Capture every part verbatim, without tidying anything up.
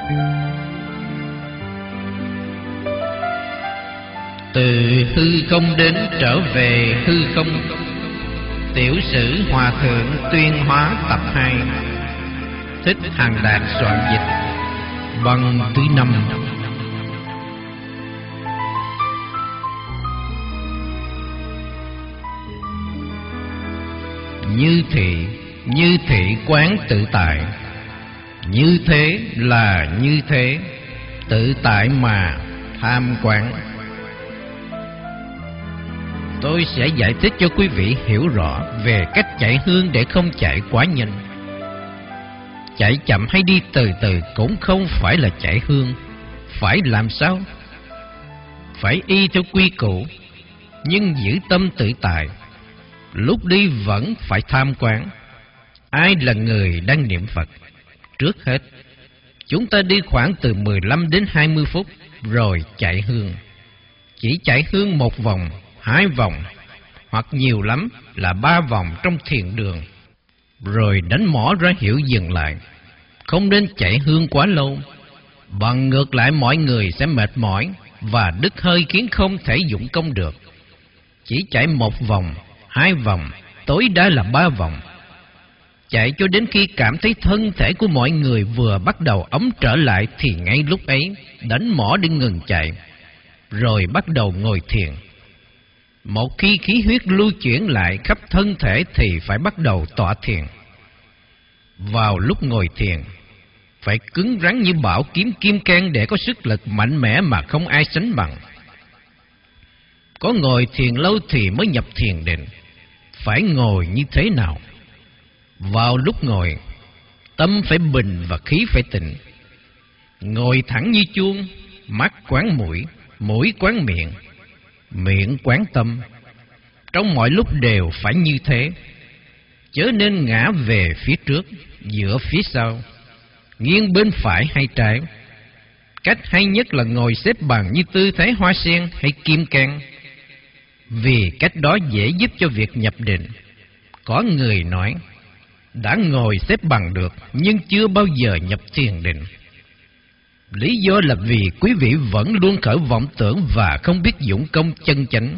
Từ hư không đến trở về hư không. Tiểu sử Hòa Thượng Tuyên Hóa tập hai. Thích Hằng Đạt soạn dịch. Băng thứ năm. Như thị, như thị quán tự tại. Như thế là như thế, tự tại mà tham quán. Tôi sẽ giải thích cho quý vị hiểu rõ về cách chạy hương để không chạy quá nhanh. Chạy chậm hay đi từ từ cũng không phải là chạy hương. Phải làm sao? Phải y theo quy củ, nhưng giữ tâm tự tại. Lúc đi vẫn phải tham quán. Ai là người đang niệm Phật? Trước hết, chúng ta đi khoảng từ mười lăm đến hai mươi phút rồi chạy hương. Chỉ chạy hương một vòng, hai vòng, hoặc nhiều lắm là ba vòng trong thiền đường, rồi đánh mỏ ra hiệu dừng lại. Không nên chạy hương quá lâu, bằng ngược lại mọi người sẽ mệt mỏi và đứt hơi khiến không thể dụng công được. Chỉ chạy một vòng, hai vòng, tối đa là ba vòng. Chạy cho đến khi cảm thấy thân thể của mọi người vừa bắt đầu ấm trở lại thì ngay lúc ấy đánh mỏ để ngừng chạy, rồi bắt đầu ngồi thiền. Một khi khí huyết lưu chuyển lại khắp thân thể thì phải bắt đầu tọa thiền. Vào lúc ngồi thiền, phải cứng rắn như bảo kiếm kim cang để có sức lực mạnh mẽ mà không ai sánh bằng. Có ngồi thiền lâu thì mới nhập thiền định. Phải ngồi như thế nào? Vào lúc ngồi, tâm phải bình và khí phải tịnh. Ngồi thẳng như chuông, mắt quán mũi, mũi quán miệng, miệng quán tâm. Trong mọi lúc đều phải như thế. Chớ nên ngã về phía trước, dựa phía sau, nghiêng bên phải hay trái. Cách hay nhất là ngồi xếp bằng như tư thế hoa sen hay kim cang, vì cách đó dễ giúp cho việc nhập định. Có người nói, đã ngồi xếp bằng được nhưng chưa bao giờ nhập thiền định. Lý do là vì quý vị vẫn luôn khởi vọng tưởng và không biết dụng công chân chánh.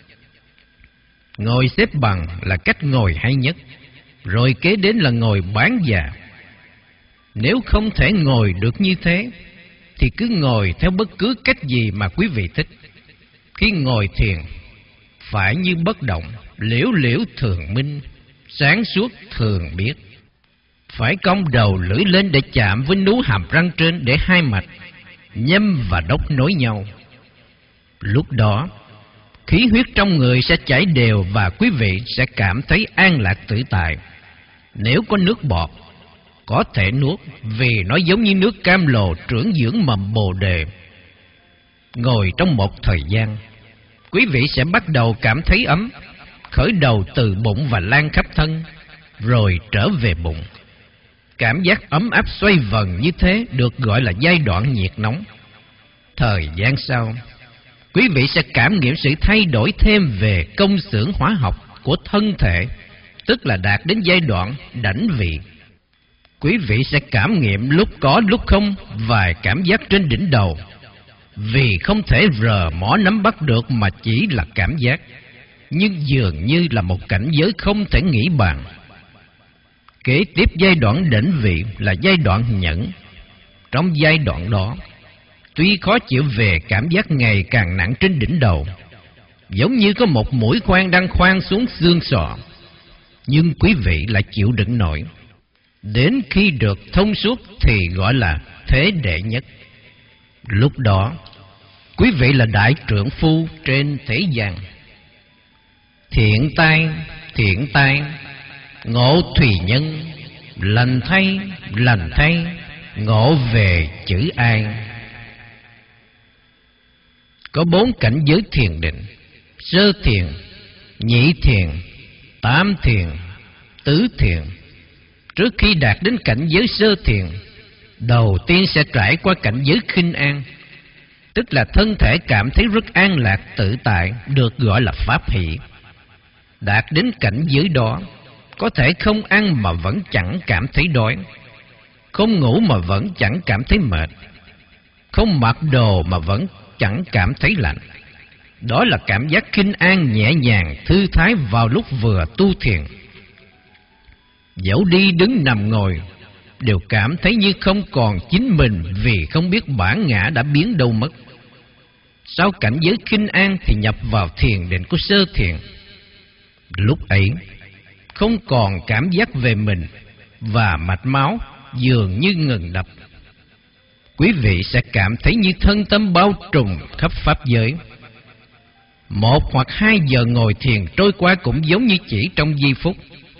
Ngồi xếp bằng là cách ngồi hay nhất, rồi kế đến là ngồi bán già. Nếu không thể ngồi được như thế, thì cứ ngồi theo bất cứ cách gì mà quý vị thích. Khi ngồi thiền, phải như bất động, liễu liễu thường minh, sáng suốt thường biết. Phải cong đầu lưỡi lên để chạm với nú hàm răng trên để hai mạch, nhâm và đốc nối nhau. Lúc đó, khí huyết trong người sẽ chảy đều và quý vị sẽ cảm thấy an lạc tự tại. Nếu có nước bọt, có thể nuốt vì nó giống như nước cam lồ trưởng dưỡng mầm bồ đề. Ngồi trong một thời gian, quý vị sẽ bắt đầu cảm thấy ấm, khởi đầu từ bụng và lan khắp thân, rồi trở về bụng. Cảm giác ấm áp xoay vần như thế được gọi là giai đoạn nhiệt nóng. Thời gian sau, quý vị sẽ cảm nghiệm sự thay đổi thêm về công xưởng hóa học của thân thể, tức là đạt đến giai đoạn đảnh vị. Quý vị sẽ cảm nghiệm lúc có lúc không vài cảm giác trên đỉnh đầu, vì không thể rờ mỏ nắm bắt được mà chỉ là cảm giác, nhưng dường như là một cảnh giới không thể nghĩ bàn. Kế tiếp giai đoạn đỉnh vị là giai đoạn nhẫn. Trong giai đoạn đó, tuy khó chịu về cảm giác ngày càng nặng trên đỉnh đầu, giống như có một mũi khoan đang khoan xuống xương sọ, nhưng quý vị lại chịu đựng nổi. Đến khi được thông suốt thì gọi là thế đệ nhất. Lúc đó, quý vị là đại trượng phu trên thế gian. Thiện tai, thiện tai, ngộ thùy nhân, lành thay, lành thay, ngộ về chữ an. Có bốn cảnh giới thiền định: sơ thiền, nhị thiền, tam thiền, tứ thiền. Trước khi đạt đến cảnh giới sơ thiền, đầu tiên sẽ trải qua cảnh giới khinh an, tức là thân thể cảm thấy rất an lạc tự tại, được gọi là pháp hỷ. Đạt đến cảnh giới đó, có thể không ăn mà vẫn chẳng cảm thấy đói. Không ngủ mà vẫn chẳng cảm thấy mệt, không mặc đồ mà vẫn chẳng cảm thấy lạnh. Đó là cảm giác khinh an, nhẹ nhàng, thư thái vào lúc vừa tu thiền. Dẫu đi đứng nằm ngồi đều cảm thấy như không còn chính mình, vì không biết bản ngã đã biến đâu mất. Sau cảnh giới khinh an thì nhập vào thiền định của sơ thiền. Lúc ấy không còn cảm giác về mình, và mạch máu dường như ngừng đập. Quý vị sẽ cảm thấy như thân tâm bao trùm khắp pháp giới. Một hoặc hai giờ ngồi thiền trôi qua cũng giống như chỉ trong giây phút.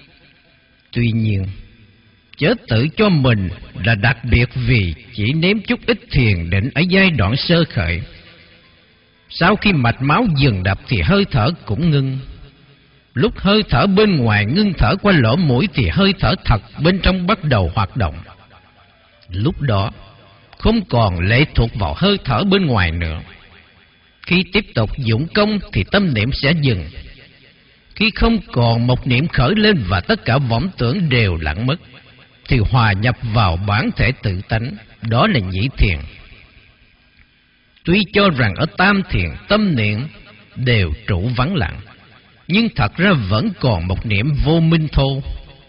Tuy nhiên, chớ tự cho mình là đặc biệt vì chỉ nếm chút ít thiền định ở giai đoạn sơ khởi. Sau khi mạch máu dừng đập thì hơi thở cũng ngưng. Lúc hơi thở bên ngoài ngưng thở qua lỗ mũi thì hơi thở thật bên trong bắt đầu hoạt động. Lúc đó không còn lệ thuộc vào hơi thở bên ngoài nữa. Khi tiếp tục dụng công thì tâm niệm sẽ dừng. Khi không còn một niệm khởi lên và tất cả vọng tưởng đều lặng mất, thì hòa nhập vào bản thể tự tánh, đó là nhĩ thiền. Tuy cho rằng ở tam thiền tâm niệm đều trụ vắng lặng, nhưng thật ra vẫn còn một niệm vô minh thô.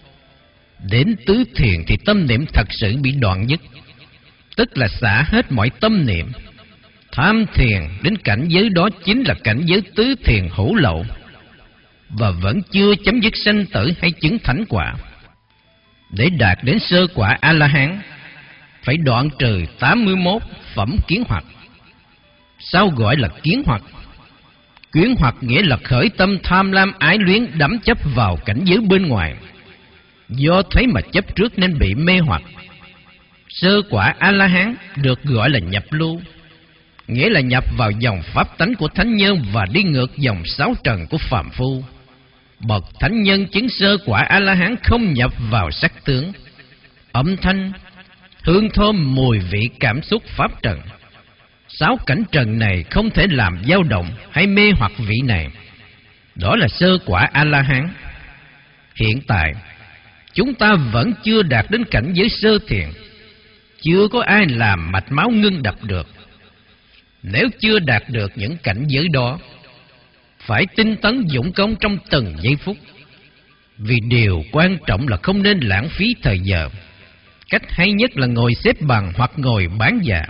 Đến tứ thiền thì tâm niệm thật sự bị đoạn dứt, tức là xả hết mọi tâm niệm. Tham thiền đến cảnh giới đó chính là cảnh giới tứ thiền hữu lậu, và vẫn chưa chấm dứt sanh tử hay chứng thánh quả. Để đạt đến sơ quả A-la-hán, phải đoạn trừ tám mươi mốt phẩm kiến hoặc. Sao gọi là kiến hoặc? Kiến hoặc nghĩa là khởi tâm tham lam ái luyến, đắm chấp vào cảnh giới bên ngoài. Do thấy mà chấp trước nên bị mê hoặc. Sơ quả A-la-hán được gọi là nhập lưu, nghĩa là nhập vào dòng pháp tánh của thánh nhân và đi ngược dòng sáu trần của phàm phu. Bậc thánh nhân chứng sơ quả A-la-hán không nhập vào sắc tướng, âm thanh, hương thơm, mùi vị, cảm xúc, pháp trần. Sáu cảnh trần này không thể làm dao động hay mê hoặc vị này. Đó là sơ quả A-la-hán. Hiện tại chúng ta vẫn chưa đạt đến cảnh giới sơ thiền. Chưa có ai làm mạch máu ngưng đập được. Nếu chưa đạt được những cảnh giới đó, phải tinh tấn dũng công trong từng giây phút. Vì điều quan trọng là không nên lãng phí thời giờ. Cách hay nhất là ngồi xếp bằng hoặc ngồi bán dạ.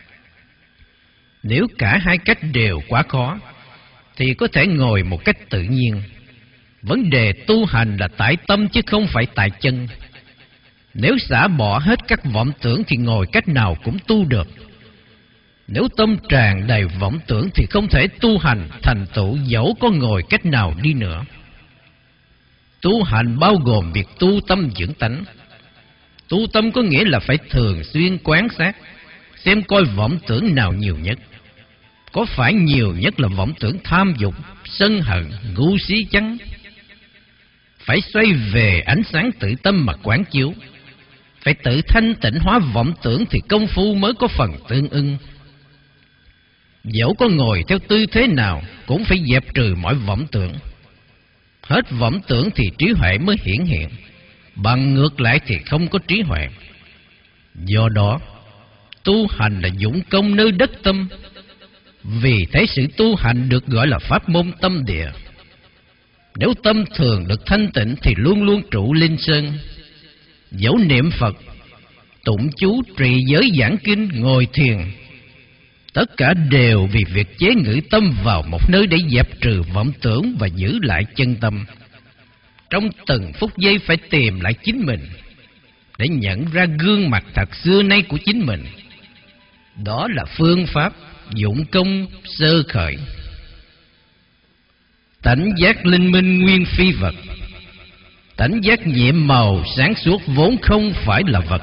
Nếu cả hai cách đều quá khó, thì có thể ngồi một cách tự nhiên. Vấn đề tu hành là tại tâm chứ không phải tại chân. Nếu xả bỏ hết các vọng tưởng thì ngồi cách nào cũng tu được. Nếu tâm tràn đầy vọng tưởng thì không thể tu hành thành tựu dẫu có ngồi cách nào đi nữa. Tu hành bao gồm việc tu tâm dưỡng tánh. Tu tâm có nghĩa là phải thường xuyên quan sát, xem coi vọng tưởng nào nhiều nhất. Có phải nhiều nhất là vọng tưởng tham dục, sân hận, ngu si chăng? Phải xoay về ánh sáng tự tâm mà quán chiếu. Phải tự thanh tịnh hóa vọng tưởng thì công phu mới có phần tương ưng. Dẫu có ngồi theo tư thế nào cũng phải dẹp trừ mọi vọng tưởng. Hết vọng tưởng thì trí huệ mới hiển hiện, bằng ngược lại thì không có trí huệ. Do đó, tu hành là dũng công nơi đất tâm. Vì thế sự tu hành được gọi là pháp môn tâm địa. Nếu tâm thường được thanh tịnh thì luôn luôn trụ linh sơn. Dẫu niệm Phật, tụng chú, trì giới, giảng kinh, ngồi thiền, tất cả đều vì việc chế ngự tâm vào một nơi để dẹp trừ vọng tưởng và giữ lại chân tâm. Trong từng phút giây phải tìm lại chính mình, để nhận ra gương mặt thật xưa nay của chính mình. Đó là phương pháp dụng công sơ khởi. Tánh giác linh minh nguyên phi vật. Tánh giác nhiệm màu sáng suốt vốn không phải là vật.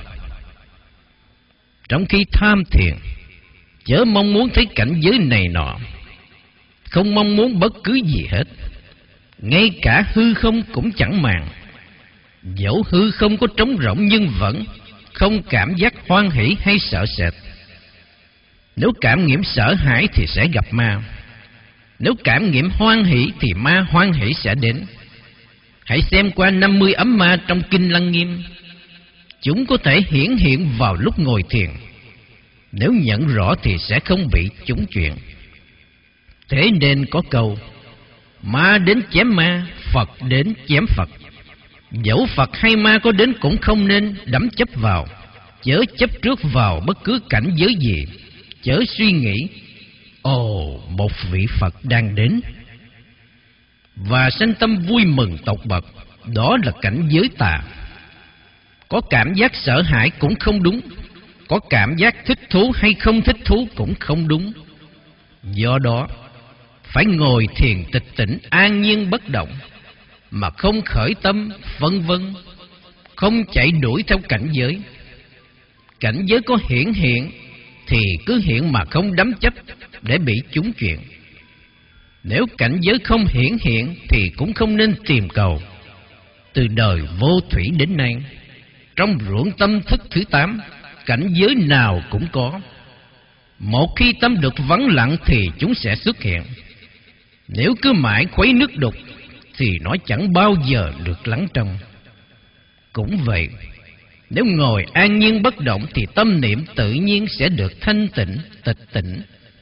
Trong khi tham thiền, chớ mong muốn thấy cảnh giới này nọ, không mong muốn bất cứ gì hết. Ngay cả hư không cũng chẳng màng. Dẫu hư không có trống rỗng nhưng vẫn không cảm giác hoan hỷ hay sợ sệt. Nếu cảm nghiệm sợ hãi thì sẽ gặp ma. Nếu cảm nghiệm hoan hỷ thì ma hoan hỷ sẽ đến. Hãy xem qua năm mươi ấm ma trong Kinh Lăng Nghiêm. Chúng có thể hiển hiện vào lúc ngồi thiền. Nếu nhận rõ thì sẽ không bị trúng chuyện. Thế nên có câu: ma đến chém ma, Phật đến chém Phật. Dẫu Phật hay ma có đến cũng không nên đắm chấp vào. Chớ chấp trước vào bất cứ cảnh giới gì. Chớ suy nghĩ: ồ, một vị Phật đang đến, và sanh tâm vui mừng tột bậc. Đó là cảnh giới tà. Có cảm giác sợ hãi cũng không đúng. Có cảm giác thích thú hay không thích thú cũng không đúng. Do đó phải ngồi thiền tịch tỉnh, an nhiên bất động, mà không khởi tâm vân vân, không chạy đuổi theo cảnh giới. Cảnh giới có hiển hiện thì cứ hiện mà không đắm chấp để bị trúng chuyện. Nếu cảnh giới không hiển hiện thì cũng không nên tìm cầu. Từ đời vô thủy đến nay, trong ruộng tâm thức thứ tám, cảnh giới nào cũng có. Một khi tâm được vắng lặng thì chúng sẽ xuất hiện. Nếu cứ mãi khuấy nước đục thì nó chẳng bao giờ được lắng trong. Cũng vậy, nếu ngồi an nhiên bất động thì tâm niệm tự nhiên sẽ được thanh tịnh, tịch tỉnh.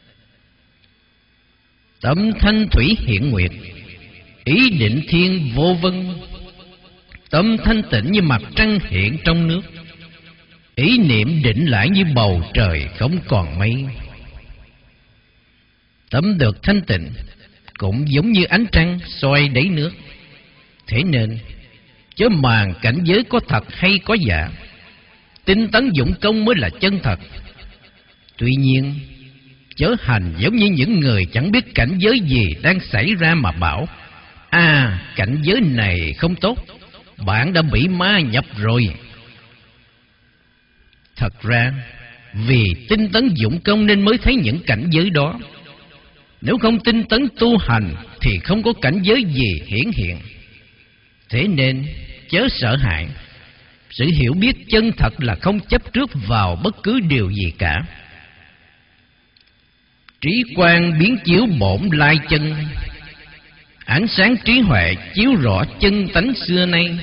Tâm thanh thủy hiện nguyệt, ý định thiên vô vân. Tâm thanh tịnh như mặt trăng hiện trong nước, ý niệm định lại như bầu trời không còn mây. Tâm được thanh tịnh cũng giống như ánh trăng soi đáy nước. Thế nên chớ màng cảnh giới có thật hay có giả, tinh tấn dụng công mới là chân thật. Tuy nhiên chớ hành giống như những người chẳng biết cảnh giới gì đang xảy ra mà bảo: à, cảnh giới này không tốt, bạn đã bị ma nhập rồi. Thật ra vì tinh tấn dụng công nên mới thấy những cảnh giới đó. Nếu không tinh tấn tu hành thì không có cảnh giới gì hiển hiện. Thế nên chớ sợ hãi. Sự hiểu biết chân thật là không chấp trước vào bất cứ điều gì cả. Trí quang biến chiếu bổn lai chân, ánh sáng trí huệ chiếu rõ chân tánh xưa nay.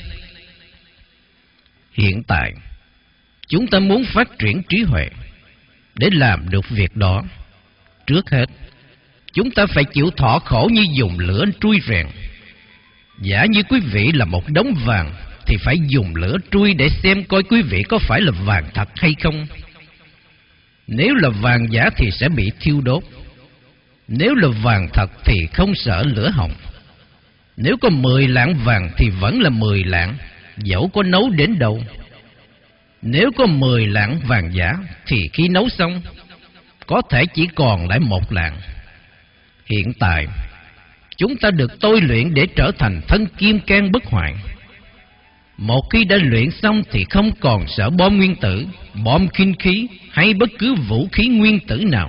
Hiện tại chúng ta muốn phát triển trí huệ. Để làm được việc đó, trước hết chúng ta phải chịu thọ khổ như dùng lửa trui rèn. Giả như quý vị là một đống vàng thì phải dùng lửa trui để xem coi quý vị có phải là vàng thật hay không. Nếu là vàng giả thì sẽ bị thiêu đốt. Nếu là vàng thật thì không sợ lửa hồng. Nếu có mười lạng vàng thì vẫn là mười lạng, dẫu có nấu đến đâu. Nếu có mười lạng vàng giả thì khi nấu xong có thể chỉ còn lại một lạng. Hiện tại chúng ta được tôi luyện để trở thành thân kim cang bất hoại. Một khi đã luyện xong thì không còn sợ bom nguyên tử, bom kinh khí hay bất cứ vũ khí nguyên tử nào.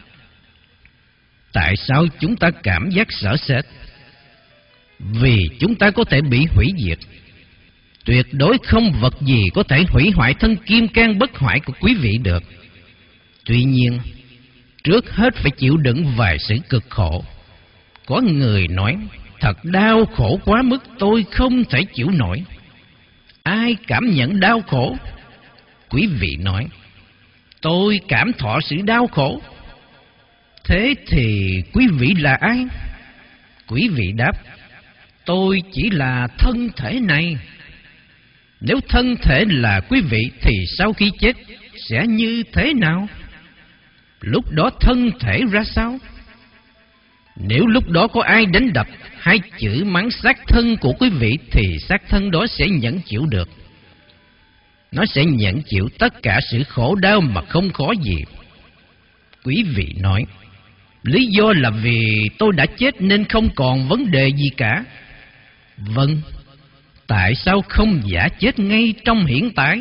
Tại sao chúng ta cảm giác sợ sệt? Vì chúng ta có thể bị hủy diệt. Tuyệt đối không vật gì có thể hủy hoại thân kim cang bất hoại của quý vị được. Tuy nhiên, trước hết phải chịu đựng vài sự cực khổ. Có người nói: thật đau khổ quá mức, tôi không thể chịu nổi. Ai cảm nhận đau khổ? Quý vị nói: tôi cảm thọ sự đau khổ. Thế thì quý vị là ai? Quý vị đáp: tôi chỉ là thân thể này. Nếu thân thể là quý vị thì sau khi chết sẽ như thế nào? Lúc đó thân thể ra sao? Nếu lúc đó có ai đánh đập hay chửi mắng xác thân của quý vị thì xác thân đó sẽ nhẫn chịu được. Nó sẽ nhẫn chịu tất cả sự khổ đau mà không khó gì. Quý vị nói: lý do là vì tôi đã chết nên không còn vấn đề gì cả. Vâng, tại sao không giả chết ngay trong hiện tại?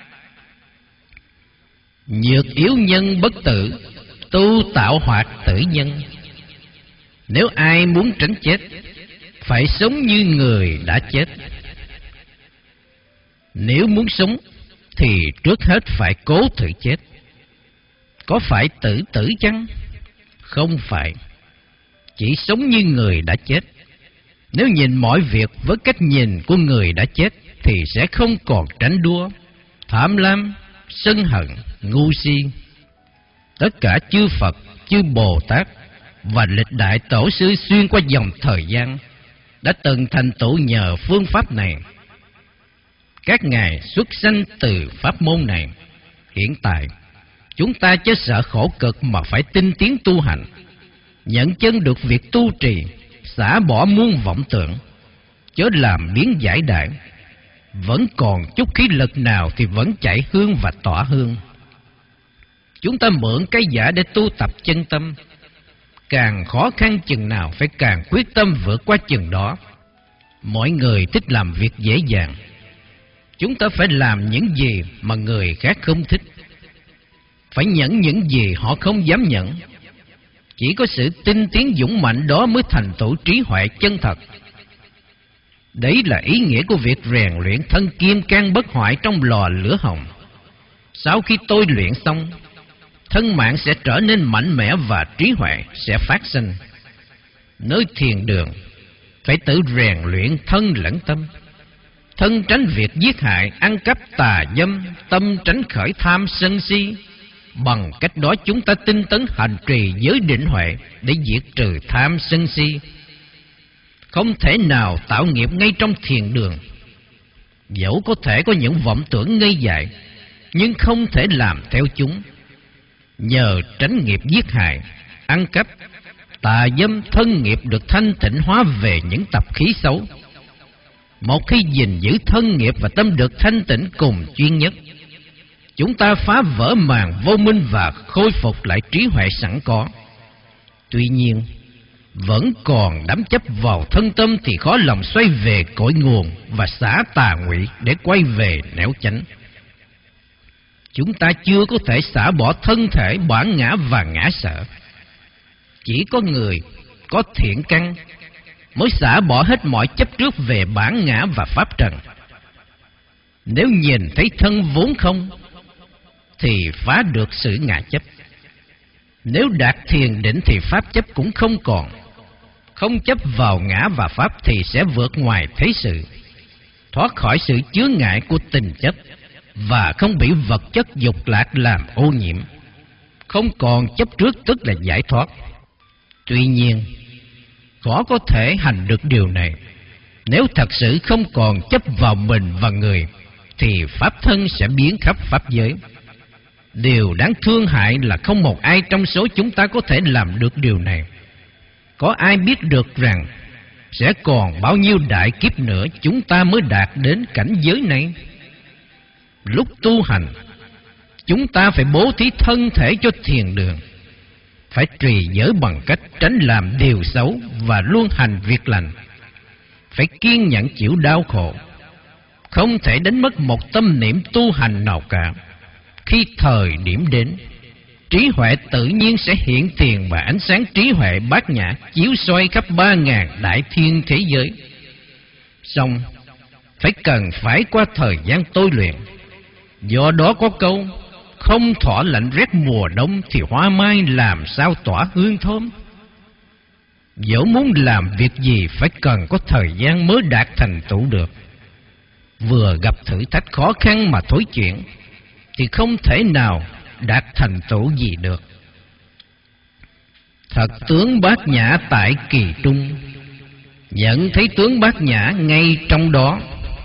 Nhược yếu nhân bất tử, tu tạo hoạt tử nhân. Nếu ai muốn tránh chết, phải sống như người đã chết. Nếu muốn sống, thì trước hết phải cố thử chết. Có phải tự tử chăng? Không phải. Chỉ sống như người đã chết. Nếu nhìn mọi việc với cách nhìn của người đã chết, thì sẽ không còn tránh đua, tham lam, sân hận, ngu si. Tất cả chư Phật, chư Bồ Tát và lịch đại tổ sư xuyên qua dòng thời gian đã từng thành tựu nhờ phương pháp này. Các ngài xuất sanh từ pháp môn này. Hiện tại, chúng ta chớ sợ khổ cực mà phải tinh tiến tu hành, nhận chân được việc tu trì, xả bỏ muôn vọng tưởng, chớ làm biến giải đại. Vẫn còn chút khí lực nào thì vẫn chạy hương và tỏa hương. Chúng ta mượn cái giả để tu tập chân tâm. Càng khó khăn chừng nào phải càng quyết tâm vượt qua chừng đó. Mọi người thích làm việc dễ dàng. Chúng ta phải làm những gì mà người khác không thích, phải nhận những gì họ không dám nhận. Chỉ có sự tinh tiến dũng mạnh đó mới thành tựu trí huệ chân thật. Đấy là ý nghĩa của việc rèn luyện thân kim can bất hoại trong lò lửa hồng. Sau khi tôi luyện xong, thân mạng sẽ trở nên mạnh mẽ và trí huệ sẽ phát sinh. Nơi thiền đường, phải tự rèn luyện thân lẫn tâm. Thân tránh việc giết hại, ăn cắp tà dâm, tâm tránh khởi tham sân si. Bằng cách đó chúng ta tinh tấn hành trì giới định huệ để diệt trừ tham sân si. Không thể nào tạo nghiệp ngay trong thiền đường. Dẫu có thể có những vọng tưởng ngây dại, nhưng không thể làm theo chúng. Nhờ tránh nghiệp giết hại, ăn cắp, tà dâm, thân nghiệp được thanh tịnh hóa về những tập khí xấu. Một khi gìn giữ thân nghiệp và tâm được thanh tịnh cùng chuyên nhất, chúng ta phá vỡ màn vô minh và khôi phục lại trí huệ sẵn có. Tuy nhiên, vẫn còn đắm chấp vào thân tâm thì khó lòng xoay về cội nguồn và xả tà ngụy để quay về nẻo chánh. Chúng ta chưa có thể xả bỏ thân thể, bản ngã và ngã sợ. Chỉ có người có thiện căn mới xả bỏ hết mọi chấp trước về bản ngã và pháp trần. Nếu nhìn thấy thân vốn không thì phá được sự ngã chấp. Nếu đạt thiền định thì pháp chấp cũng không còn. Không chấp vào ngã và pháp thì sẽ vượt ngoài thế sự, thoát khỏi sự chướng ngại của tình chấp và không bị vật chất dục lạc làm ô nhiễm. Không còn chấp trước tức là giải thoát. Tuy nhiên, khó có thể hành được điều này. Nếu thật sự không còn chấp vào mình và người thì pháp thân sẽ biến khắp pháp giới. Điều đáng thương hại là không một ai trong số chúng ta có thể làm được điều này. Có ai biết được rằng sẽ còn bao nhiêu đại kiếp nữa chúng ta mới đạt đến cảnh giới này? Lúc tu hành, chúng ta phải bố thí thân thể cho thiền đường, phải trì giới bằng cách tránh làm điều xấu và luôn hành việc lành, phải kiên nhẫn chịu đau khổ, không thể đánh mất một tâm niệm tu hành nào cả. Khi thời điểm đến, trí huệ tự nhiên sẽ hiện tiền và ánh sáng trí huệ bát nhã chiếu soi khắp ba ngàn đại thiên thế giới. Song phải cần phải qua thời gian tôi luyện. Do đó có câu, không thọ lạnh rét mùa đông thì hoa mai làm sao tỏa hương thơm. Dẫu muốn làm việc gì phải cần có thời gian mới đạt thành tựu được. Vừa gặp thử thách khó khăn mà thối chuyển thì không thể nào đạt thành tựu gì được. Thật tướng bát nhã tại kỳ trung, nhận thấy tướng bát nhã ngay trong đó.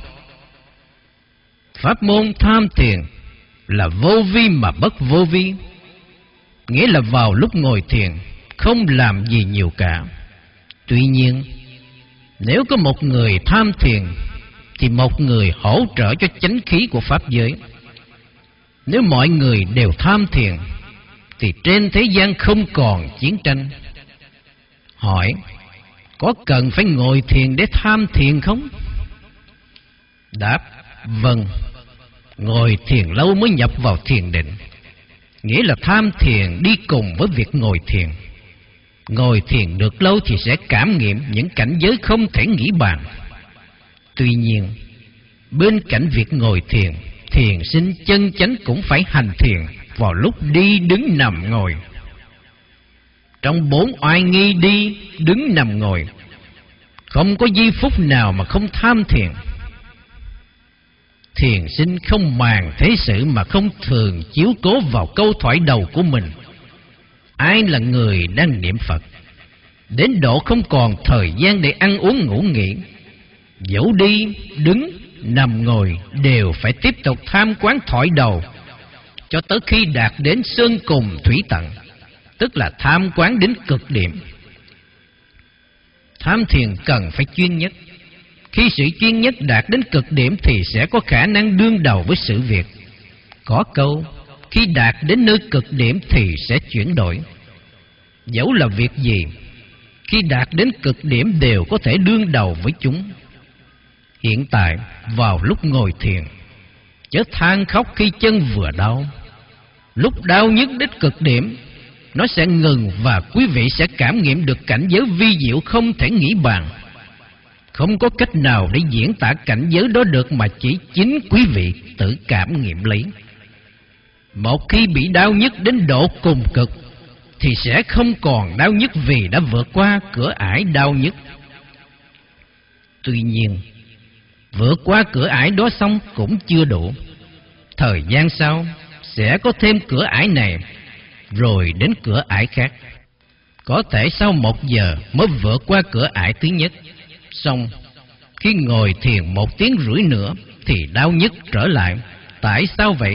Pháp môn tham thiền là vô vi mà bất vô vi, nghĩa là vào lúc ngồi thiền không làm gì nhiều cả. Tuy nhiên, nếu có một người tham thiền thì một người hỗ trợ cho chánh khí của pháp giới. Nếu mọi người đều tham thiền thì trên thế gian không còn chiến tranh. Hỏi, có cần phải ngồi thiền để tham thiền không? Đáp, vâng. Ngồi thiền lâu mới nhập vào thiền định, nghĩa là tham thiền đi cùng với việc ngồi thiền. Ngồi thiền được lâu thì sẽ cảm nghiệm những cảnh giới không thể nghĩ bàn. Tuy nhiên, bên cạnh việc ngồi thiền, thiền sinh chân chánh cũng phải hành thiền vào lúc đi đứng nằm ngồi. Trong bốn oai nghi đi đứng nằm ngồi, không có giây phút nào mà không tham thiền. Thiền sinh không màng thế sự mà không thường chiếu cố vào câu thoại đầu của mình. Ai là người đang niệm Phật, đến độ không còn thời gian để ăn uống ngủ nghỉ, dẫu đi, đứng, nằm ngồi đều phải tiếp tục tham quán thoại đầu, cho tới khi đạt đến sơn cùng thủy tận, tức là tham quán đến cực điểm. Tham thiền cần phải chuyên nhất. Khi sự chuyên nhất đạt đến cực điểm thì sẽ có khả năng đương đầu với sự việc. Có câu, khi đạt đến nơi cực điểm thì sẽ chuyển đổi. Dẫu là việc gì, khi đạt đến cực điểm đều có thể đương đầu với chúng. Hiện tại, vào lúc ngồi thiền, chớ than khóc khi chân vừa đau. Lúc đau nhức đến cực điểm, nó sẽ ngừng và quý vị sẽ cảm nghiệm được cảnh giới vi diệu không thể nghĩ bàn. Không có cách nào để diễn tả cảnh giới đó được mà chỉ chính quý vị tự cảm nghiệm lấy. Một khi bị đau nhức đến độ cùng cực thì sẽ không còn đau nhức vì đã vượt qua cửa ải đau nhức. Tuy nhiên, vượt qua cửa ải đó xong cũng chưa đủ. Thời gian sau sẽ có thêm cửa ải này, rồi đến cửa ải khác. Có thể sau một giờ mới vượt qua cửa ải thứ nhất. Xong, khi ngồi thiền một tiếng rưỡi nữa thì đau nhức trở lại. Tại sao vậy?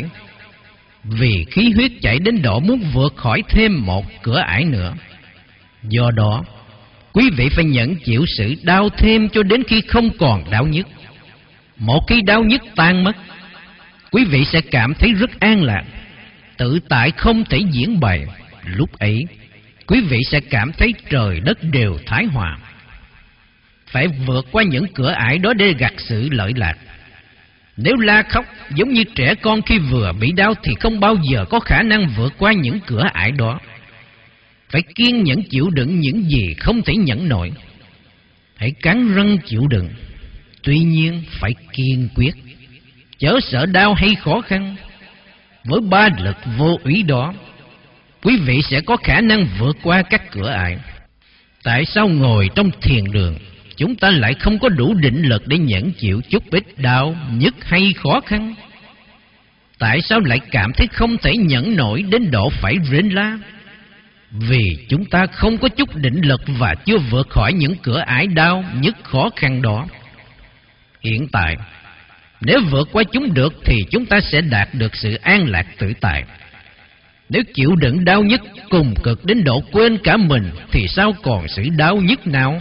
Vì khí huyết chảy đến độ muốn vượt khỏi thêm một cửa ải nữa. Do đó, quý vị phải nhẫn chịu sự đau thêm cho đến khi không còn đau nhức. Một khi đau nhức tan mất, quý vị sẽ cảm thấy rất an lạc, tự tại không thể diễn bày. Lúc ấy, quý vị sẽ cảm thấy trời đất đều thái hòa. Phải vượt qua những cửa ải đó để gặt sự lợi lạc. Nếu la khóc giống như trẻ con khi vừa bị đau thì không bao giờ có khả năng vượt qua những cửa ải đó. Phải kiên nhẫn chịu đựng những gì không thể nhẫn nổi. Hãy cắn răng chịu đựng. Tuy nhiên phải kiên quyết, chớ sợ đau hay khó khăn. Với ba lực vô úy đó, quý vị sẽ có khả năng vượt qua các cửa ải. Tại sao ngồi trong thiền đường chúng ta lại không có đủ định lực để nhẫn chịu chút ít đau, nhức hay khó khăn? Tại sao lại cảm thấy không thể nhẫn nổi đến độ phải rên la? Vì chúng ta không có chút định lực và chưa vượt khỏi những cửa ải đau, nhức khó khăn đó. Hiện tại, nếu vượt qua chúng được thì chúng ta sẽ đạt được sự an lạc tự tại. Nếu chịu đựng đau nhức cùng cực đến độ quên cả mình thì sao còn sự đau nhức nào?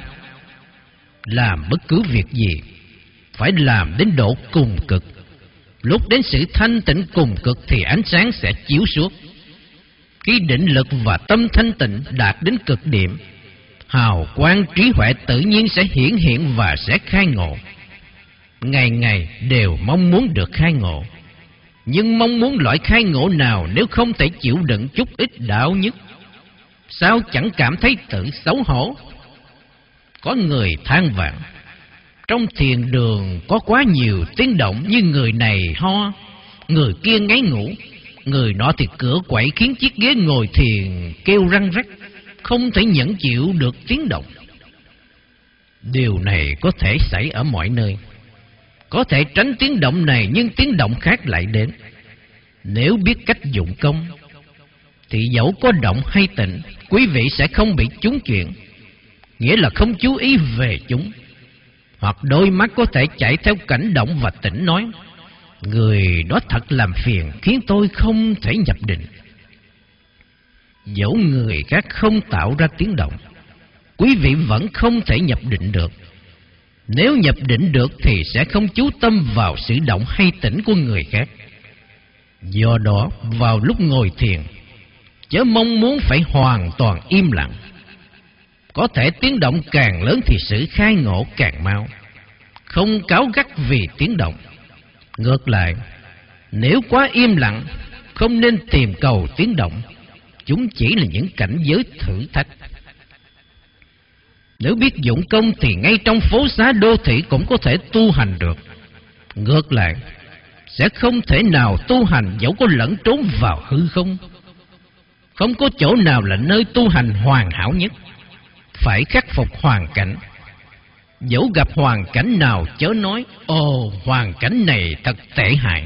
Làm bất cứ việc gì phải làm đến độ cùng cực. Lúc đến sự thanh tịnh cùng cực thì ánh sáng sẽ chiếu suốt. Khi định lực và tâm thanh tịnh đạt đến cực điểm, hào quang trí huệ tự nhiên sẽ hiển hiện và sẽ khai ngộ. Ngày ngày đều mong muốn được khai ngộ, nhưng mong muốn loại khai ngộ nào nếu không thể chịu đựng chút ít đau nhức? Sao chẳng cảm thấy tự xấu hổ? Có người than vãn, trong thiền đường có quá nhiều tiếng động, như người này ho, người kia ngáy ngủ, người nọ thì cửa quậy khiến chiếc ghế ngồi thiền kêu răng rắc, không thể nhẫn chịu được tiếng động. Điều này có thể xảy ở mọi nơi. Có thể tránh tiếng động này nhưng tiếng động khác lại đến. Nếu biết cách dụng công thì dẫu có động hay tịnh, quý vị sẽ không bị chúng chuyện, nghĩa là không chú ý về chúng. Hoặc đôi mắt có thể chạy theo cảnh động và tĩnh nói, người đó thật làm phiền khiến tôi không thể nhập định. Dẫu người khác không tạo ra tiếng động, quý vị vẫn không thể nhập định được. Nếu nhập định được thì sẽ không chú tâm vào sự động hay tĩnh của người khác. Do đó, vào lúc ngồi thiền, chớ mong muốn phải hoàn toàn im lặng. Có thể tiếng động càng lớn thì sự khai ngộ càng mau. Không cáu gắt vì tiếng động. Ngược lại, nếu quá im lặng, không nên tìm cầu tiếng động. Chúng chỉ là những cảnh giới thử thách. Nếu biết dụng công thì ngay trong phố xá đô thị cũng có thể tu hành được. Ngược lại, sẽ không thể nào tu hành dẫu có lẫn trốn vào hư không. Không có chỗ nào là nơi tu hành hoàn hảo nhất. Phải khắc phục hoàn cảnh. Dẫu gặp hoàn cảnh nào chớ nói: ồ, hoàn cảnh này thật tệ hại.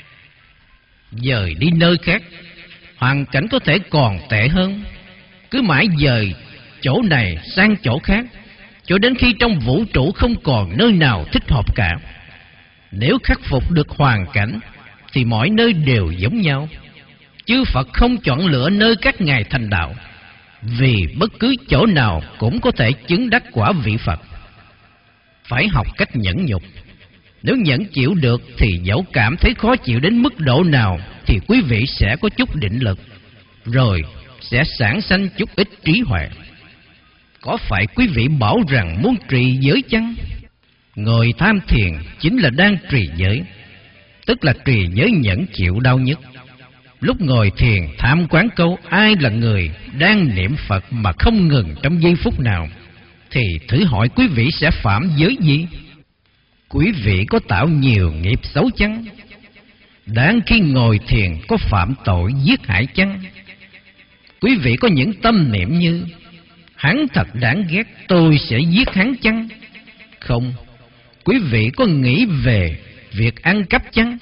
Dời đi nơi khác, hoàn cảnh có thể còn tệ hơn. Cứ mãi dời chỗ này sang chỗ khác, cho đến khi trong vũ trụ không còn nơi nào thích hợp cả. Nếu khắc phục được hoàn cảnh thì mọi nơi đều giống nhau. Chư Phật không chọn lựa nơi các ngài thành đạo, vì bất cứ chỗ nào cũng có thể chứng đắc quả vị Phật. Phải học cách nhẫn nhục. Nếu nhẫn chịu được thì dẫu cảm thấy khó chịu đến mức độ nào thì quý vị sẽ có chút định lực, rồi sẽ sản sanh chút ít trí huệ. Có phải quý vị bảo rằng muốn trì giới chăng? Người tham thiền chính là đang trì giới, tức là trì giới nhẫn chịu đau nhất. Lúc ngồi thiền tham quán câu ai là người đang niệm Phật mà không ngừng trong giây phút nào, thì thử hỏi quý vị sẽ phạm giới gì? Quý vị có tạo nhiều nghiệp xấu chăng? Đáng khi ngồi thiền có phạm tội giết hại chăng? Quý vị có những tâm niệm như: hắn thật đáng ghét, tôi sẽ giết hắn chăng? Không. Quý vị có nghĩ về việc ăn cắp chăng?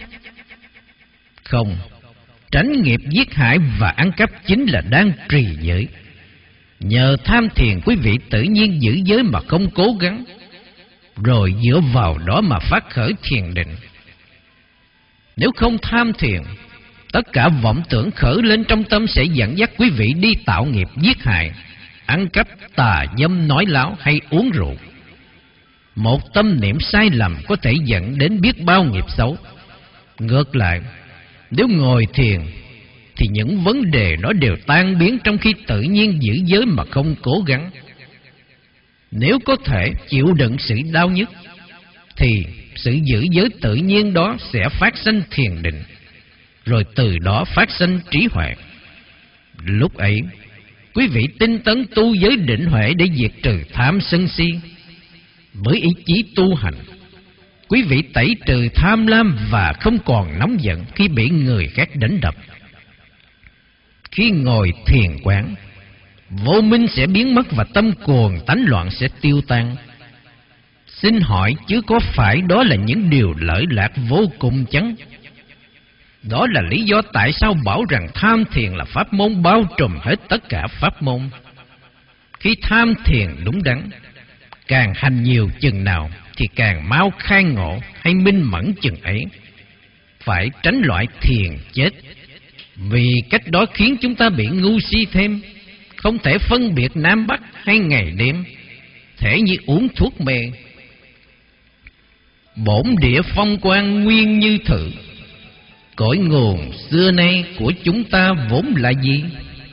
Không. Tránh nghiệp giết hại và ăn cắp chính là đang trì giới. Nhờ tham thiền quý vị tự nhiên giữ giới mà không cố gắng, rồi dựa vào đó mà phát khởi thiền định. Nếu không tham thiền, tất cả vọng tưởng khởi lên trong tâm sẽ dẫn dắt quý vị đi tạo nghiệp giết hại, ăn cắp, tà dâm, nói láo hay uống rượu. Một tâm niệm sai lầm có thể dẫn đến biết bao nghiệp xấu. Ngược lại, nếu ngồi thiền thì những vấn đề đó đều tan biến trong khi tự nhiên giữ giới mà không cố gắng. Nếu có thể chịu đựng sự đau nhức thì sự giữ giới tự nhiên đó sẽ phát sinh thiền định, rồi từ đó phát sinh trí huệ. Lúc ấy, quý vị tinh tấn tu giới định huệ để diệt trừ tham sân si. Với ý chí tu hành, quý vị tẩy trừ tham lam và không còn nóng giận khi bị người khác đánh đập. Khi ngồi thiền quán, vô minh sẽ biến mất và tâm cuồng tánh loạn sẽ tiêu tan. Xin hỏi chứ có phải đó là những điều lợi lạc vô cùng chăng? Đó là lý do tại sao bảo rằng tham thiền là pháp môn bao trùm hết tất cả pháp môn. Khi tham thiền đúng đắn, càng hành nhiều chừng nào thì càng mau khai ngộ hay minh mẫn chừng ấy. Phải tránh loại thiền chết, vì cách đó khiến chúng ta bị ngu si thêm, không thể phân biệt Nam Bắc hay ngày đêm, thể như uống thuốc mê. Bổn địa phong quang nguyên như thử, cội nguồn xưa nay của chúng ta vốn là gì?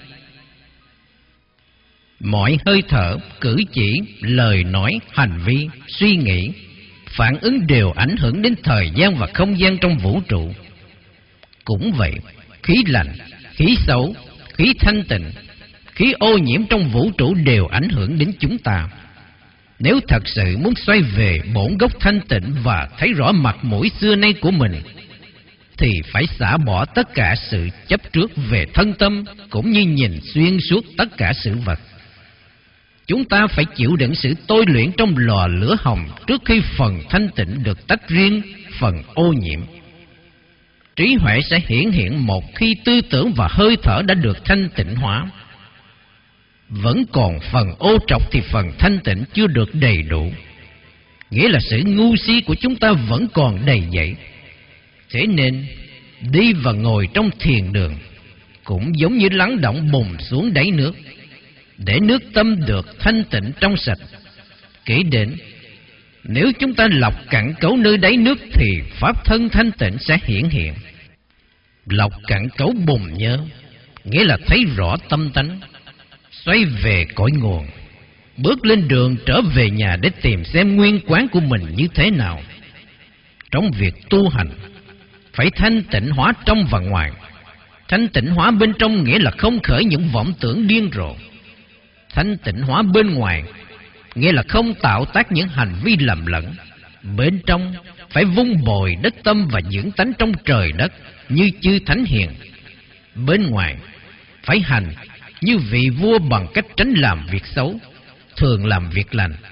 Mọi hơi thở, cử chỉ, lời nói, hành vi, suy nghĩ, phản ứng đều ảnh hưởng đến thời gian và không gian trong vũ trụ. Cũng vậy, khí lạnh, khí xấu, khí thanh tịnh, khí ô nhiễm trong vũ trụ đều ảnh hưởng đến chúng ta. Nếu thật sự muốn xoay về bổn gốc thanh tịnh và thấy rõ mặt mũi xưa nay của mình, thì phải xả bỏ tất cả sự chấp trước về thân tâm, cũng như nhìn xuyên suốt tất cả sự vật. Chúng ta phải chịu đựng sự tôi luyện trong lò lửa hồng trước khi phần thanh tịnh được tách riêng phần ô nhiễm. Trí huệ sẽ hiển hiện một khi tư tưởng và hơi thở đã được thanh tịnh hóa. Vẫn còn phần ô trọc thì phần thanh tịnh chưa được đầy đủ, nghĩa là sự ngu si của chúng ta vẫn còn đầy dẫy. Thế nên đi và ngồi trong thiền đường cũng giống như lắng động bùn xuống đáy nước, để nước tâm được thanh tịnh trong sạch. Kể đến, nếu chúng ta lọc cặn cấu nơi đáy nước thì pháp thân thanh tịnh sẽ hiển hiện. Lọc cặn cấu bùn nhơ, nghĩa là thấy rõ tâm tánh, xoay về cội nguồn, bước lên đường trở về nhà để tìm xem nguyên quán của mình như thế nào. Trong việc tu hành, phải thanh tịnh hóa trong và ngoài. Thanh tịnh hóa bên trong nghĩa là không khởi những vọng tưởng điên rồ. Thanh tịnh hóa bên ngoài nghĩa là không tạo tác những hành vi lầm lẫn. Bên trong phải vun bồi đất tâm và dưỡng tánh trong trời đất như chư thánh hiền. Bên ngoài phải hành như vị vua bằng cách tránh làm việc xấu, thường làm việc lành.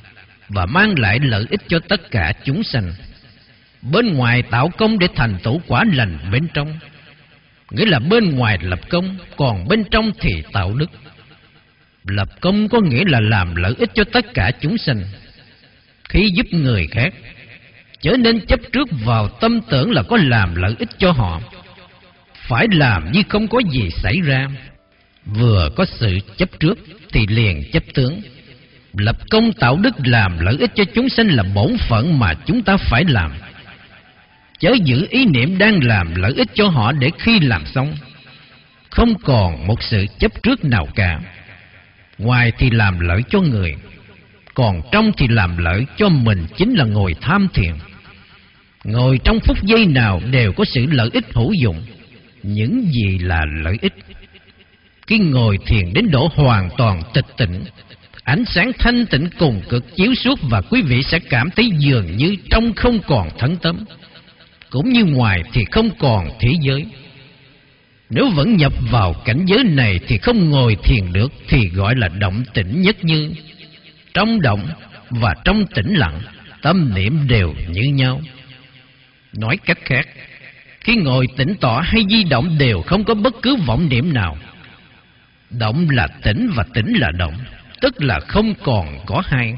và mang lại lợi ích cho tất cả chúng sanh. Bên ngoài tạo công để thành tựu quả lành bên trong, nghĩa là bên ngoài lập công, còn bên trong thì tạo đức. Lập công có nghĩa là làm lợi ích cho tất cả chúng sanh. Khi giúp người khác, chớ nên chấp trước vào tâm tưởng là có làm lợi ích cho họ, phải làm như không có gì xảy ra. Vừa có sự chấp trước thì liền chấp tướng. Lập công tạo đức làm lợi ích cho chúng sanh là bổn phận mà chúng ta phải làm. Chớ giữ ý niệm đang làm lợi ích cho họ để khi làm xong, không còn một sự chấp trước nào cả. Ngoài thì làm lợi cho người, còn trong thì làm lợi cho mình, chính là ngồi tham thiền. Ngồi trong phút giây nào đều có sự lợi ích hữu dụng. Những gì là lợi ích? Khi ngồi thiền đến độ hoàn toàn tịch tịnh, ánh sáng thanh tịnh cùng cực chiếu suốt, và quý vị sẽ cảm thấy dường như trong không còn thẫn tấm, cũng như ngoài thì không còn thế giới. Nếu vẫn nhập vào cảnh giới này thì không ngồi thiền được, thì gọi là động tĩnh nhất như. Trong động và trong tĩnh lặng, tâm niệm đều như nhau. Nói cách khác, khi ngồi tĩnh tọa hay di động đều không có bất cứ vọng niệm nào. Động là tĩnh và tĩnh là động, tức là không còn có hai.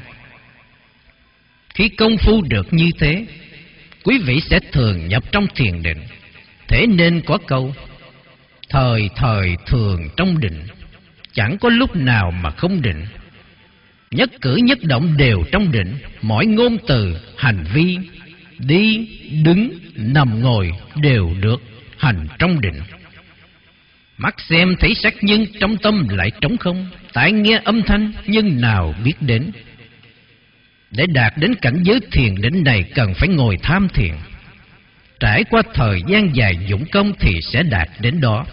Khi công phu được như thế, quý vị sẽ thường nhập trong thiền định. Thế nên có câu: thời thời thường trong định, chẳng có lúc nào mà không định. Nhất cử nhất động đều trong định, mọi ngôn từ, hành vi, đi, đứng, nằm ngồi đều được hành trong định. Mắt xem thấy sắc nhưng trong tâm lại trống không, tai nghe âm thanh nhưng nào biết đến. Để đạt đến cảnh giới thiền định này cần phải ngồi tham thiền. Trải qua thời gian dài dụng công thì sẽ đạt đến đó.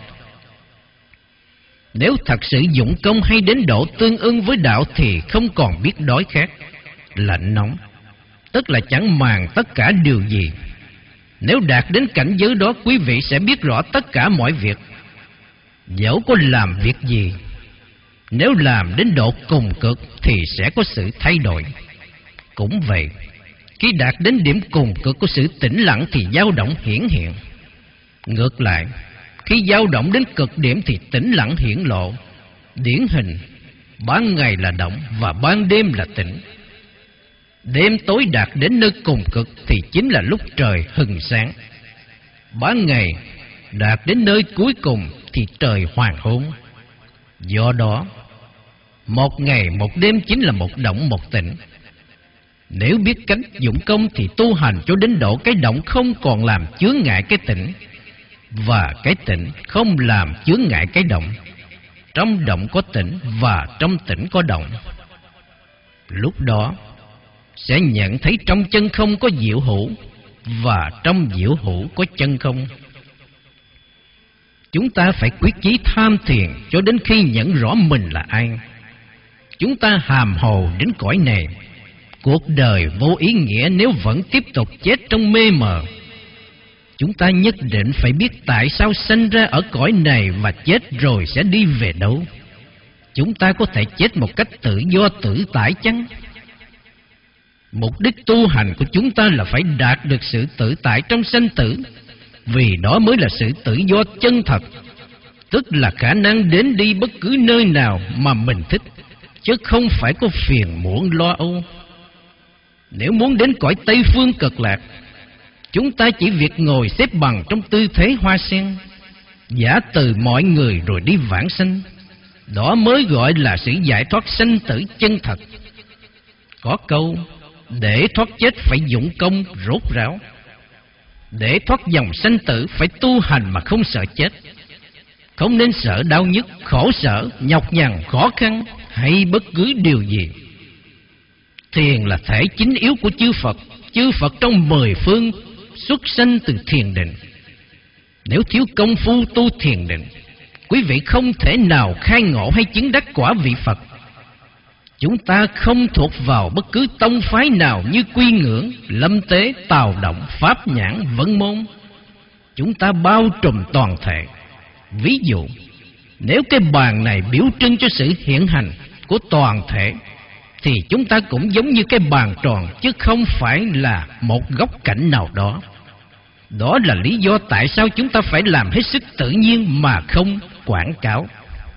Nếu thật sự dụng công hay đến độ tương ưng với đạo thì không còn biết đói khát, lạnh nóng, tức là chẳng màng tất cả điều gì. Nếu đạt đến cảnh giới đó, quý vị sẽ biết rõ tất cả mọi việc, dẫu có làm việc gì. Nếu làm đến độ cùng cực thì sẽ có sự thay đổi. Cũng vậy, khi đạt đến điểm cùng cực của sự tĩnh lặng thì dao động hiển hiện. Ngược lại, khi dao động đến cực điểm thì tĩnh lặng hiển lộ. Điển hình, ban ngày là động và ban đêm là tĩnh. Đêm tối đạt đến nơi cùng cực thì chính là lúc trời hừng sáng. Ban ngày đạt đến nơi cuối cùng thì trời hoàng hôn. Do đó, một ngày một đêm chính là một động một tĩnh. Nếu biết cách dụng công thì tu hành cho đến độ cái động không còn làm chướng ngại cái tĩnh, và cái tĩnh không làm chướng ngại cái động. Trong động có tĩnh và trong tĩnh có động. Lúc đó sẽ nhận thấy trong chân không có diệu hữu, và trong diệu hữu có chân không. Chúng ta phải quyết chí tham thiền cho đến khi nhận rõ mình là ai. Chúng ta hàm hồ đến cõi này, cuộc đời vô ý nghĩa nếu vẫn tiếp tục chết trong mê mờ. Chúng ta nhất định phải biết tại sao sinh ra ở cõi này và chết rồi sẽ đi về đâu. Chúng ta có thể chết một cách tự do tự tại chăng? Mục đích tu hành của chúng ta là phải đạt được sự tự tại trong sanh tử, vì đó mới là sự tự do chân thật, tức là khả năng đến đi bất cứ nơi nào mà mình thích, chứ không phải có phiền muộn lo âu. Nếu muốn đến cõi Tây Phương Cực Lạc, chúng ta chỉ việc ngồi xếp bằng trong tư thế hoa sen, giả từ mọi người rồi đi vãng sanh. Đó mới gọi là sự giải thoát sanh tử chân thật. Có câu: để thoát chết phải dụng công rốt ráo. Để thoát dòng sanh tử phải tu hành mà không sợ chết. Không nên sợ đau nhức, khổ sở, nhọc nhằn, khó khăn hay bất cứ điều gì. Thiền là thể chính yếu của chư Phật. Chư Phật trong mười phương xuất sanh từ thiền định. Nếu thiếu công phu tu thiền định, quý vị không thể nào khai ngộ hay chứng đắc quả vị Phật. Chúng ta không thuộc vào bất cứ tông phái nào như Quy Ngưỡng, Lâm Tế, Tào Động, Pháp Nhãn, Vân Môn. Chúng ta bao trùm toàn thể. Ví dụ, nếu cái bàn này biểu trưng cho sự hiện hành của toàn thể, thì chúng ta cũng giống như cái bàn tròn, chứ không phải là một góc cạnh nào đó. Đó là lý do tại sao chúng ta phải làm hết sức tự nhiên mà không quảng cáo.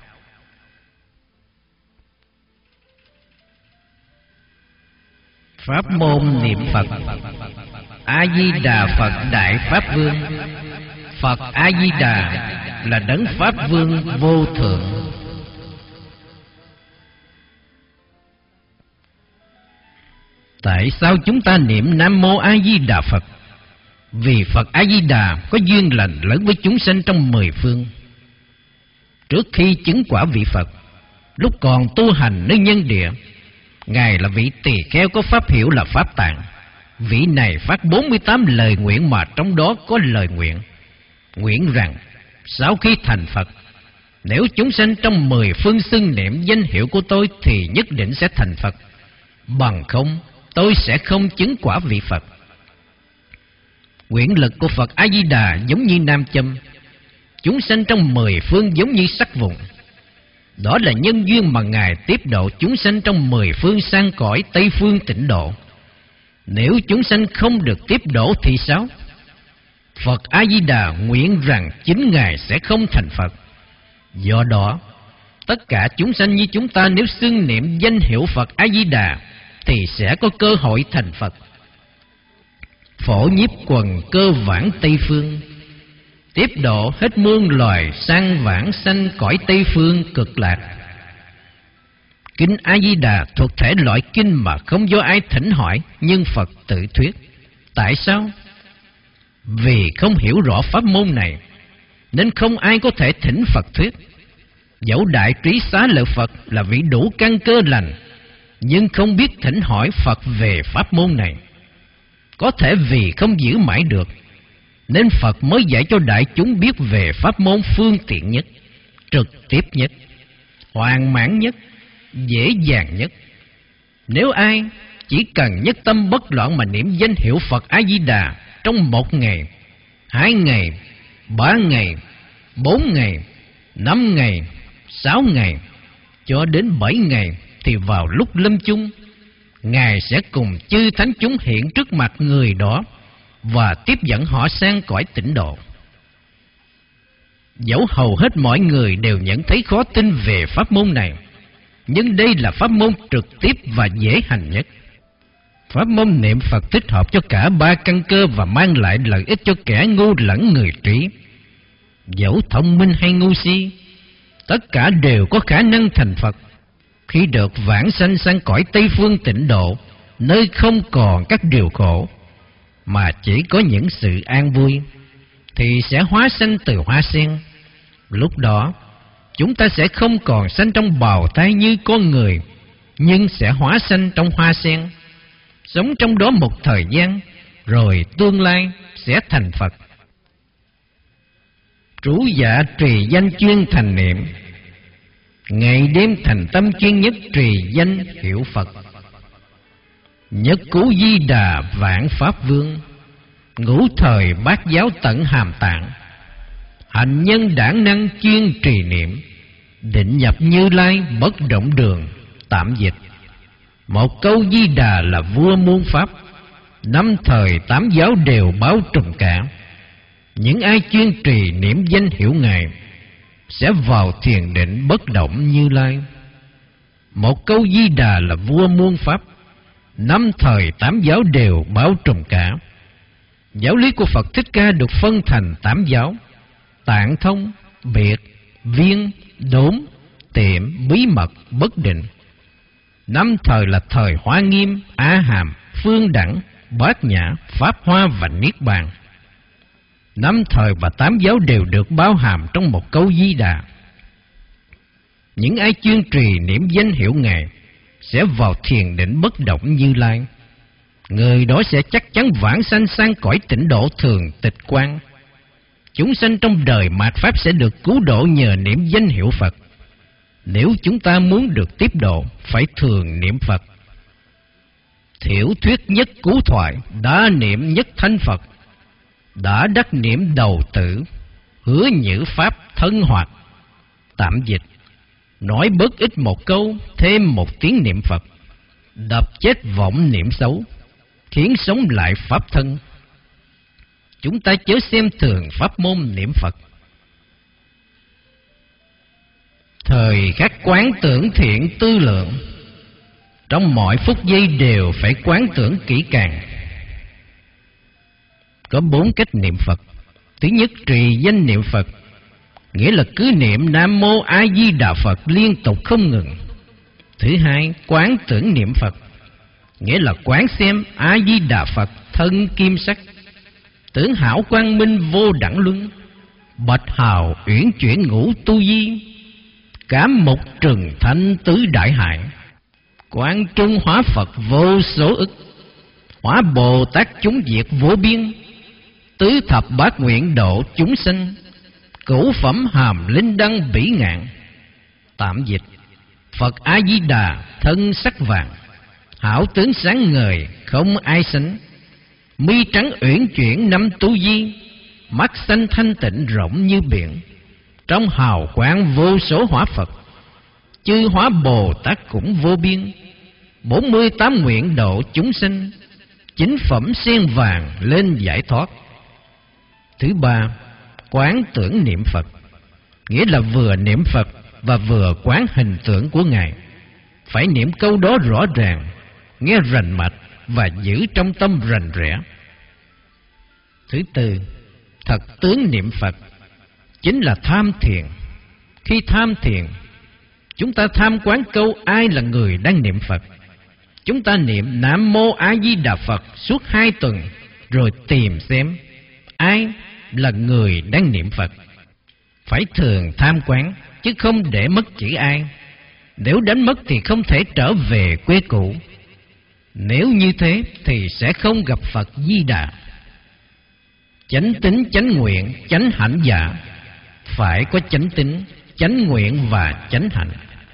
Pháp môn niệm Phật. A Di Đà Phật Đại Pháp Vương. Phật A Di Đà là đấng Pháp Vương vô thượng. Tại sao chúng ta niệm Nam Mô A Di Đà Phật? Vì Phật A Di Đà có duyên lành lớn với chúng sanh trong mười phương. Trước khi chứng quả vị Phật, lúc còn tu hành nơi nhân địa, Ngài là vị tỳ kheo có pháp hiệu là Pháp Tạng. Vị này phát bốn mươi tám lời nguyện, mà trong đó có lời nguyện nguyện rằng sau khi thành Phật, nếu chúng sanh trong mười phương xưng niệm danh hiệu của tôi thì nhất định sẽ thành Phật, bằng không tôi sẽ không chứng quả vị Phật. Nguyện lực của Phật A Di Đà giống như nam châm, chúng sanh trong mười phương giống như sắt vụn. Đó là nhân duyên mà Ngài tiếp độ chúng sanh trong mười phương sang cõi Tây phương tịnh độ. Nếu chúng sanh không được tiếp độ thì sao? Phật A Di Đà nguyện rằng chính Ngài sẽ không thành Phật. Do đó, tất cả chúng sanh như chúng ta nếu xưng niệm danh hiệu Phật A Di Đà thì sẽ có cơ hội thành Phật. Phổ nhiếp quần cơ vãng Tây phương, tiếp độ hết muôn loài sang vãng sanh cõi Tây phương cực lạc. Kinh A Di Đà thuộc thể loại kinh mà không do ai thỉnh hỏi, nhưng Phật tự thuyết. Tại sao? Vì không hiểu rõ pháp môn này nên không ai có thể thỉnh Phật thuyết. Dẫu Đại Trí Xá Lợi Phật là vị đủ căn cơ lành, nhưng không biết thỉnh hỏi Phật về pháp môn này. Có thể vì không giữ mãi được, nên Phật mới dạy cho đại chúng biết về pháp môn phương tiện nhất, trực tiếp nhất, hoàn mãn nhất, dễ dàng nhất. Nếu ai chỉ cần nhất tâm bất loạn mà niệm danh hiệu Phật A Di Đà trong một ngày, hai ngày, ba ngày, bốn ngày, năm ngày, sáu ngày, cho đến bảy ngày, thì vào lúc lâm chung, Ngài sẽ cùng chư thánh chúng hiện trước mặt người đó và tiếp dẫn họ sang cõi tịnh độ. Dẫu hầu hết mọi người đều nhận thấy khó tin về pháp môn này, nhưng đây là pháp môn trực tiếp và dễ hành nhất. Pháp môn niệm Phật thích hợp cho cả ba căn cơ và mang lại lợi ích cho kẻ ngu lẫn người trí. Dẫu thông minh hay ngu si, tất cả đều có khả năng thành Phật. Khi được vãng sanh sang cõi Tây phương tịnh độ, nơi không còn các điều khổ, mà chỉ có những sự an vui, thì sẽ hóa sanh từ hoa sen. Lúc đó, chúng ta sẽ không còn sanh trong bào thai như con người, nhưng sẽ hóa sanh trong hoa sen, sống trong đó một thời gian, rồi tương lai sẽ thành Phật. Trú dạ trì danh chuyên thành niệm, ngày đêm thành tâm chuyên nhất trì danh hiệu Phật. Nhất cú Di Đà vạn pháp vương, ngũ thời bát giáo tận hàm tạng. Hành nhân đản năng chuyên trì niệm, định nhập Như Lai bất động đường. Tạm dịch: một câu Di Đà là vua muôn pháp, năm thời tám giáo đều báo trùm cả. Những ai chuyên trì niệm danh hiệu Ngài sẽ vào thiền định bất động Như Lai. Một câu Di Đà là vua muôn pháp, năm thời tám giáo đều báo trùm cả. Giáo lý của Phật Thích Ca được phân thành tám giáo: Tạng thông, biệt, viên, đốn, tiệm, bí mật, bất định. Năm thời là thời Hoa Nghiêm, A Hàm, Phương Đẳng, Bát Nhã, Pháp Hoa và Niết Bàn. Năm thời và tám giáo đều được bao hàm trong một câu Di Đà. Những ai chuyên trì niệm danh hiệu Ngài sẽ vào thiền định bất động Như Lai. Người đó sẽ chắc chắn vãng sanh sang cõi tịnh độ thường tịch quan. Chúng sanh trong đời mạt pháp sẽ được cứu độ nhờ niệm danh hiệu Phật. Nếu chúng ta muốn được tiếp độ, phải thường niệm Phật. Thiểu thuyết nhất cứu thoại, đã niệm nhất thanh Phật. Đã đắc niệm đầu tử, hứa nhữ pháp thân hoạt. Tạm dịch: nói bớt ít một câu, thêm một tiếng niệm Phật, đập chết vọng niệm xấu, khiến sống lại pháp thân. Chúng ta chớ xem thường pháp môn niệm Phật. Thời khắc quán tưởng thiện tư lượng, trong mọi phút giây đều phải quán tưởng kỹ càng. Có bốn cách niệm Phật. Thứ nhất, trì danh niệm Phật, nghĩa là cứ niệm Nam Mô A Di Đà Phật liên tục không ngừng. Thứ hai, quán tưởng niệm Phật, nghĩa là quán xem A Di Đà Phật thân kim sắc, tưởng hảo quang minh vô đẳng luân, bạch hào uyển chuyển ngũ tu di, cám mục trừng thanh tứ đại hải, quán trung hóa Phật vô số ức, hóa Bồ Tát chúng diệt vô biên, tứ thập bát nguyện độ chúng sinh, cửu phẩm hàm linh đăng bỉ ngạn. Tạm dịch: Phật A Di Đà thân sắc vàng, hảo tướng sáng ngời không ai sánh, mi trắng uyển chuyển năm tu di, mắt xanh thanh tịnh rộng như biển, trong hào quang vô số hóa Phật, chư hóa Bồ Tát cũng vô biên, bốn mươi tám nguyện độ chúng sinh, chính phẩm sen vàng lên giải thoát. Thứ ba, quán tưởng niệm Phật, nghĩa là vừa niệm Phật và vừa quán hình tượng của Ngài. Phải niệm câu đó rõ ràng, nghe rành mạch và giữ trong tâm rành rẽ. Thứ tư, thật tướng niệm Phật, chính là tham thiền. Khi tham thiền, chúng ta tham quán câu ai là người đang niệm Phật. Chúng ta niệm Nam Mô A Di Đà Phật suốt hai tuần, rồi tìm xem ai là người đang niệm Phật. Phải thường tham quán, chứ không để mất chữ ai. Nếu đánh mất thì không thể trở về quê cũ. Nếu như thế thì sẽ không gặp Phật Di Đà. Chánh tín, chánh nguyện, chánh hạnh dạ. Phải có chánh tín, chánh nguyện và chánh hạnh.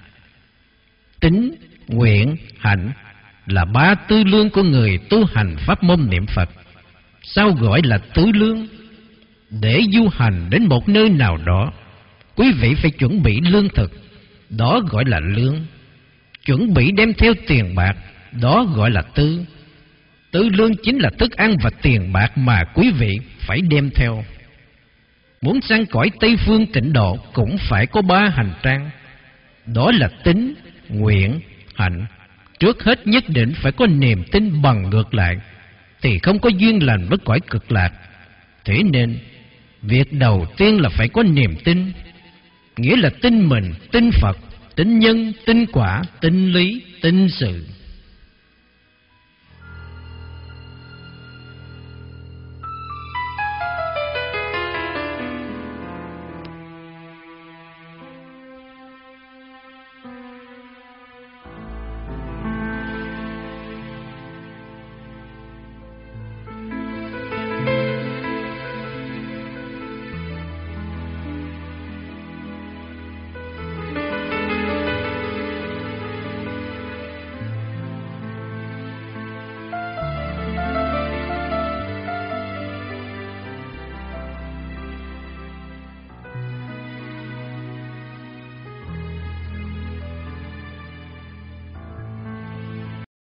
Tín, nguyện, hạnh là ba tư lương của người tu hành pháp môn niệm Phật. Sao gọi là tư lương? Để du hành đến một nơi nào đó, quý vị phải chuẩn bị lương thực, đó gọi là lương. Chuẩn bị đem theo tiền bạc, đó gọi là tư. Tư lương chính là thức ăn và tiền bạc mà quý vị phải đem theo. Muốn sang cõi Tây Phương Tịnh Độ cũng phải có ba hành trang, đó là tín, nguyện, hạnh. Trước hết nhất định phải có niềm tin bằng ngược lại, thì không có duyên lành với cõi cực lạc. Thế nên việc đầu tiên là phải có niềm tin, nghĩa là tin mình, tin Phật, tin nhân, tin quả, tin lý, tin sự.